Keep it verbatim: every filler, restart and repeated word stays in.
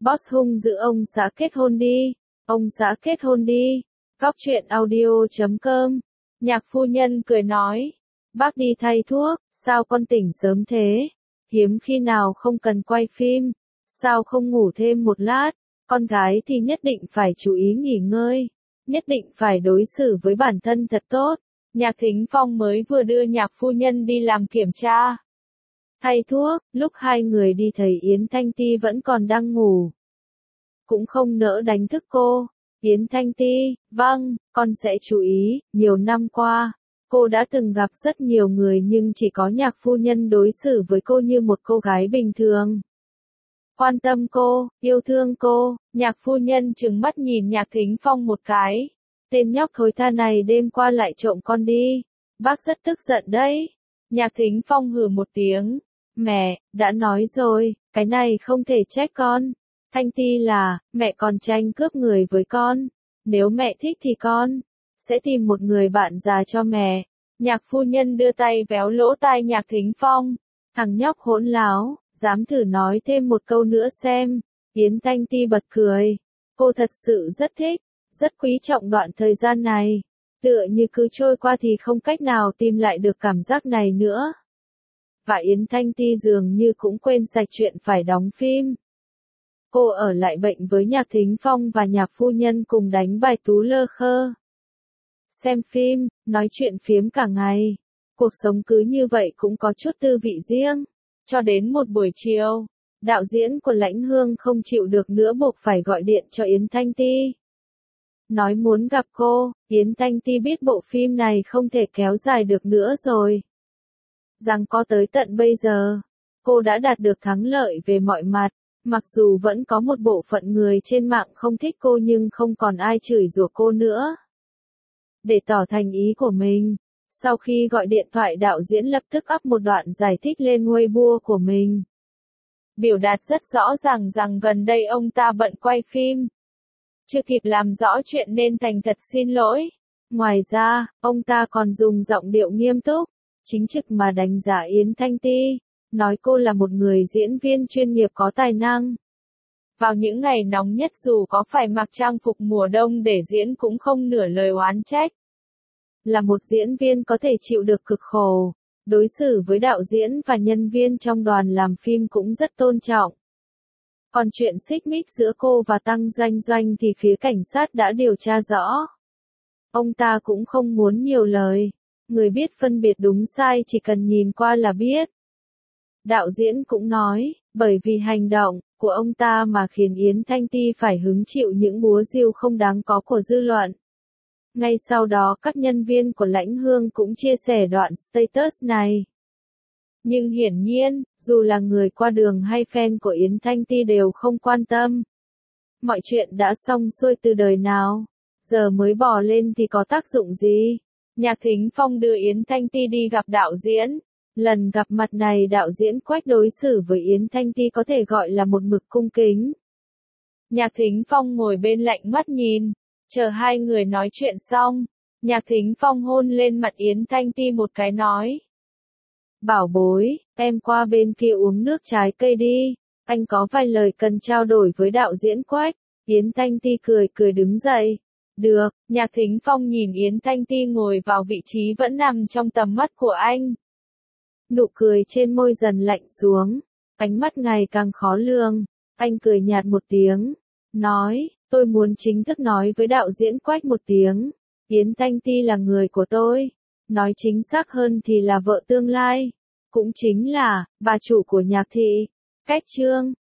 Boss hung dữ ông xã kết hôn đi, ông xã kết hôn đi. Góc truyện audio chấm com. Nhạc phu nhân cười nói, bác đi thay thuốc, sao con tỉnh sớm thế? Hiếm khi nào không cần quay phim, sao không ngủ thêm một lát? Con gái thì nhất định phải chú ý nghỉ ngơi, nhất định phải đối xử với bản thân thật tốt. Nhạc Thính Phong mới vừa đưa nhạc phu nhân đi làm kiểm tra thay thuốc, lúc hai người đi thấy Yến Thanh Ti vẫn còn đang ngủ. Cũng không nỡ đánh thức cô. Yến Thanh Ti, vâng, con sẽ chú ý. Nhiều năm qua, cô đã từng gặp rất nhiều người nhưng chỉ có nhạc phu nhân đối xử với cô như một cô gái bình thường. Quan tâm cô, yêu thương cô. Nhạc phu nhân trừng mắt nhìn Nhạc Thính Phong một cái. Tên nhóc thối tha này đêm qua lại trộm con đi. Bác rất tức giận đấy. Nhạc Thính Phong hừ một tiếng. Mẹ, đã nói rồi, cái này không thể trách con. Thanh Ti là, mẹ còn tranh cướp người với con. Nếu mẹ thích thì con sẽ tìm một người bạn già cho mẹ. Nhạc phu nhân đưa tay véo lỗ tai Nhạc Thính Phong. Thằng nhóc hỗn láo, dám thử nói thêm một câu nữa xem. Yến Thanh Ti bật cười. Cô thật sự rất thích, rất quý trọng đoạn thời gian này. Tựa như cứ trôi qua thì không cách nào tìm lại được cảm giác này nữa. Và Yến Thanh Ti dường như cũng quên sạch chuyện phải đóng phim. Cô ở lại bệnh với Nhạc Thính Phong và nhạc phu nhân cùng đánh bài tú lơ khơ. Xem phim, nói chuyện phiếm cả ngày. Cuộc sống cứ như vậy cũng có chút tư vị riêng. Cho đến một buổi chiều, đạo diễn của Lãnh Hương không chịu được nữa buộc phải gọi điện cho Yến Thanh Ti. Nói muốn gặp cô, Yến Thanh Ti biết bộ phim này không thể kéo dài được nữa rồi. Rằng có tới tận bây giờ, cô đã đạt được thắng lợi về mọi mặt. Mặc dù vẫn có một bộ phận người trên mạng không thích cô nhưng không còn ai chửi rủa cô nữa. Để tỏ thành ý của mình, sau khi gọi điện thoại đạo diễn lập tức up một đoạn giải thích lên Weibo của mình. Biểu đạt rất rõ ràng rằng gần đây ông ta bận quay phim. Chưa kịp làm rõ chuyện nên thành thật xin lỗi. Ngoài ra, ông ta còn dùng giọng điệu nghiêm túc, chính trực mà đánh giá Yến Thanh Ti. Nói cô là một người diễn viên chuyên nghiệp có tài năng. Vào những ngày nóng nhất dù có phải mặc trang phục mùa đông để diễn cũng không nửa lời oán trách. Là một diễn viên có thể chịu được cực khổ, đối xử với đạo diễn và nhân viên trong đoàn làm phim cũng rất tôn trọng. Còn chuyện xích mích giữa cô và Tăng Doanh Doanh thì phía cảnh sát đã điều tra rõ. Ông ta cũng không muốn nhiều lời. Người biết phân biệt đúng sai chỉ cần nhìn qua là biết. Đạo diễn cũng nói, bởi vì hành động của ông ta mà khiến Yến Thanh Ti phải hứng chịu những búa rìu không đáng có của dư luận. Ngay sau đó các nhân viên của Lãnh Hương cũng chia sẻ đoạn status này. Nhưng hiển nhiên, dù là người qua đường hay fan của Yến Thanh Ti đều không quan tâm. Mọi chuyện đã xong xuôi từ đời nào, giờ mới bỏ lên thì có tác dụng gì? Nhạc Thính Phong đưa Yến Thanh Ti đi gặp đạo diễn. Lần gặp mặt này đạo diễn Quách đối xử với Yến Thanh Ti có thể gọi là một mực cung kính. Nhạc Thính Phong ngồi bên lạnh mắt nhìn, chờ hai người nói chuyện xong. Nhạc Thính Phong hôn lên mặt Yến Thanh Ti một cái nói. Bảo bối, em qua bên kia uống nước trái cây đi, anh có vài lời cần trao đổi với đạo diễn Quách. Yến Thanh Ti cười cười đứng dậy. Được, Nhạc Thính Phong nhìn Yến Thanh Ti ngồi vào vị trí vẫn nằm trong tầm mắt của anh. Nụ cười trên môi dần lạnh xuống, ánh mắt ngày càng khó lường. Anh cười nhạt một tiếng, nói, tôi muốn chính thức nói với đạo diễn Quách một tiếng. Yến Thanh Ti là người của tôi, nói chính xác hơn thì là vợ tương lai, cũng chính là bà chủ của Nhạc thị. Cách chương